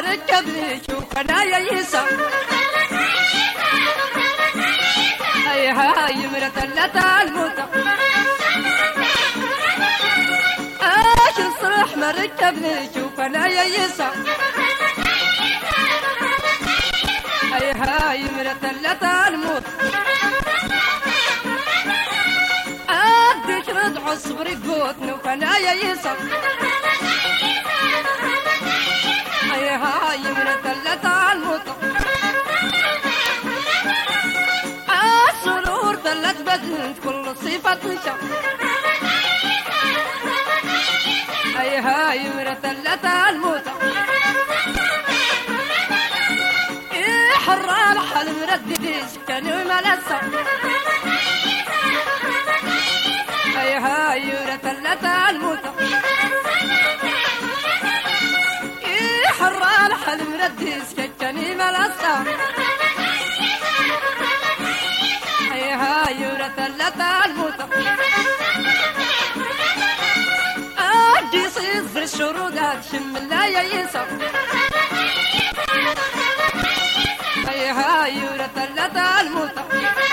مركبني شوف انا يا يسا اي هاي مرتلة الموتى اش الصرح مركبني شوف انا يا يسا اي هاي مرتلة الموتى اديك رضع الصبر قوتني وكنا يا يسا اي هاي مرتلة الموتى السرور دلت بدلت كل صفة تنشا اي هاي مرتلة الموتى ايه حرام حل مردد سكن وملسة اي هاي مرتلة الموتى ايه حرام حل مردد سكن وملسة اي هاي مرتلة الموتى اجي صفر الشرودات شم الله يا يسا اي هاي مرتلة الموتى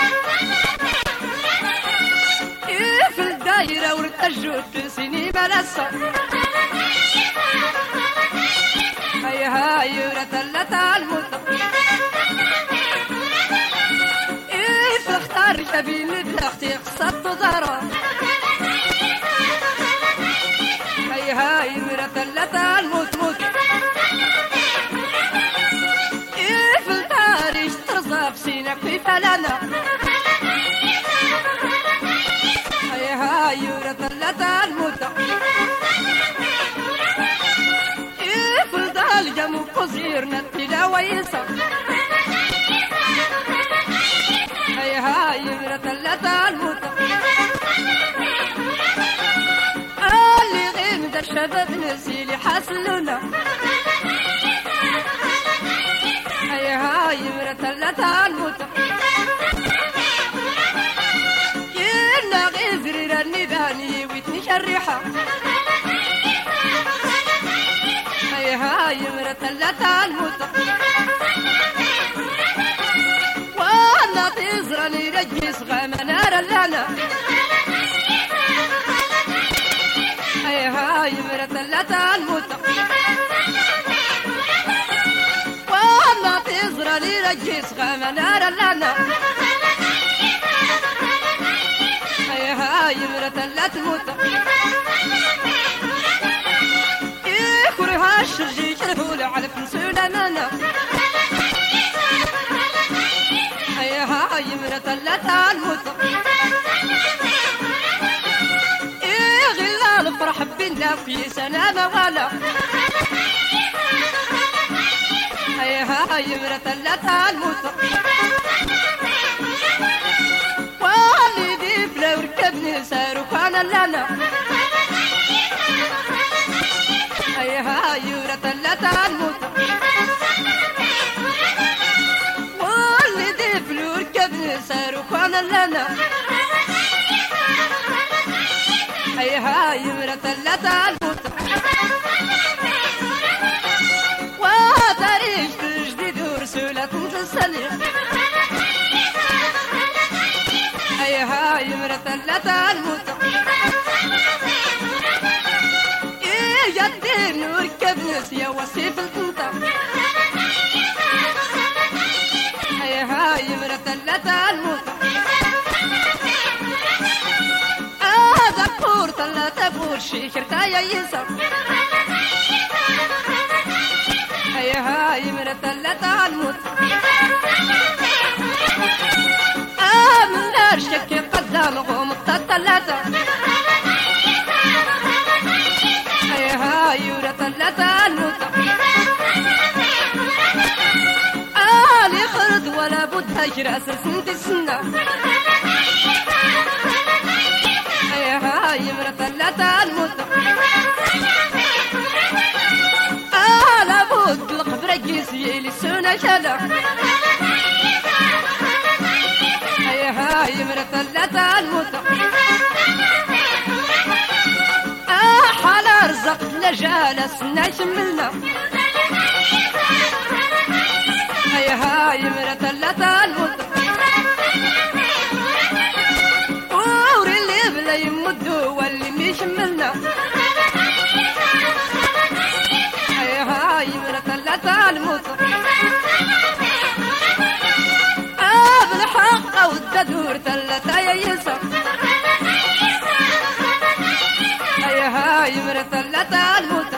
ايه في الدايرة ورتجوت سني ملسة اي هاي مرتلة الموتى ايه في اختار شبيل بلاختي قصدت ضرر اي هاي مرتلة الموت ايه في التاريخ ترزا بسينك في فلانا اي هاي مرتلة الموت ايه في الدال جمو قصير نتيجة ويسا اي هاي مرتلة الموت اللي غيم دا الشباب نسيلي حاسلونا اي هاي مرتلة الموت ينا غيزري راني باني ويتني شريحة اي هاي مرتلة الموت وانا تزرني رجي صغام نار اللعنة اي هاي مرتلة الموت وانا تزرني رجي صغام نار اللعنة اي هاي مرتلة الموت ايه كرها الشرجي شرهول على فنسونا مانا اي هاي مرتلة الموت ايه غلا الفرح بينا في سنة مغالا اي هاي مرتلة الموت والدي بلا وركبني سارو كان لنا اي هاي مرتلة الموت والدي بلا وركبني سارو كان لنا اي هاي مرتلة الموت وتاريخ جديد ورسولة تنسلي اي هاي مرتلة الموت ايه جدين وركبني سيا وصيف الكنطة اي هاي مرتلة الموت دكور طلع تبور شيكرتا يا يسا اي هاي مرتلة الموت من نار شكي قدامهم التلاتة اي هاي مرتلة الموت لي خرد ولا بد هجر اسر سنتي السنة اي هاي مرتلة الموت لابد القبر جيسي لسونا شلا اي هاي مرتلة الموت حال رزقت لجالس نشملنا الموت بالحق والتدور ثلاثة يسر هاي يمر ثلاثة الموت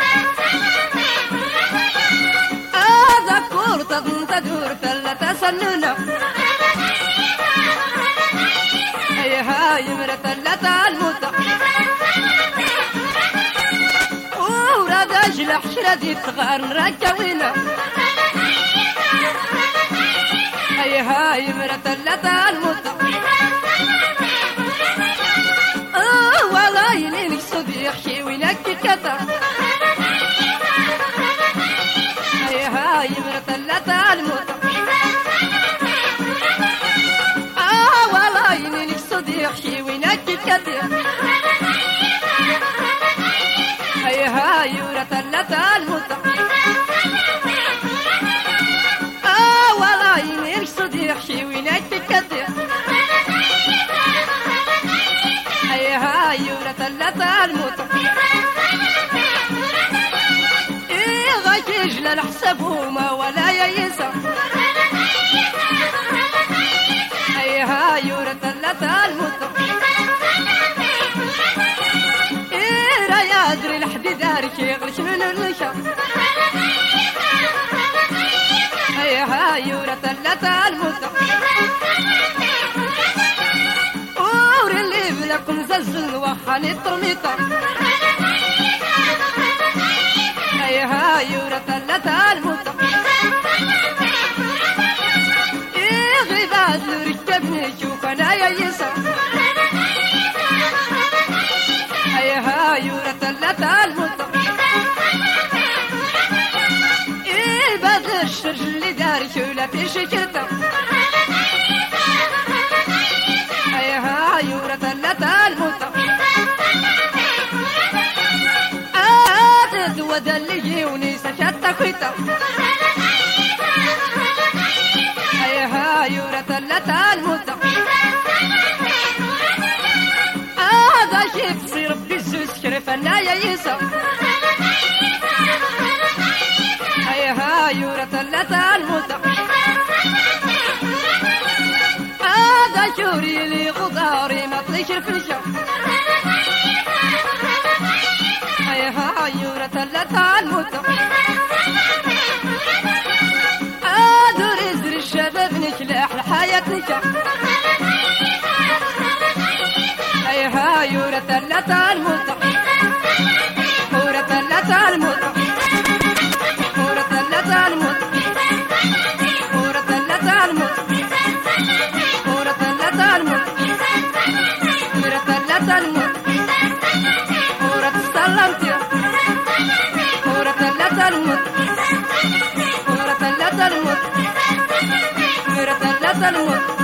ذكور تدور ثلاثة سنونة هاي يمر ثلاثة الموت وراد اجلح شردي تغار نركوينا هاي يمر ثلاثة الموت والله يلينك صديق يحشي وينك كتر هاي يمر ثلاثة الموت والله يلينك صديق يحشي وينك كتر هاي يمر ثلاثة الموت والله يلينك صديق يحشي وينك كتر هاي يمر ثلاثة الموت غايش لنحسبهما ولا ييسر هاي يمر ثلاثة الموت را يدري الحديد دارك يغلش من النشا هاي يمر ثلاثة الموت لكم زلزل وخاني الترميطة هاي يورا ثلاثة الموت غيبات لركبني شوف انا يا يسر هاي يورا ثلاثة الموت بدر الشرج اللي داري شولا في شكرته هاي يورا ثلاثة الموت عادت ودلجي ونيسا شتا خيطة هاي يورا ثلاثة الموت هذا شي بصير ربي الزوز شرف انا يا يسر هاي يورا ثلاثة الموت هذا شوري لي غداري ما طليش الفلشة هاي يورا ثلاثة الموت هذا رزر الشباب نشلح الحياة نشا هاي يورا ثلاثة الموت يورا ثلاثة الموت يورا ثلاثة الموت يورا ثلاثة الموت يورا ثلاثة الموت يورا ثلاثة الموت يورا تسلمت يورا ثلاثة الموت يورا ثلاثة الموت يورا ثلاثة الموت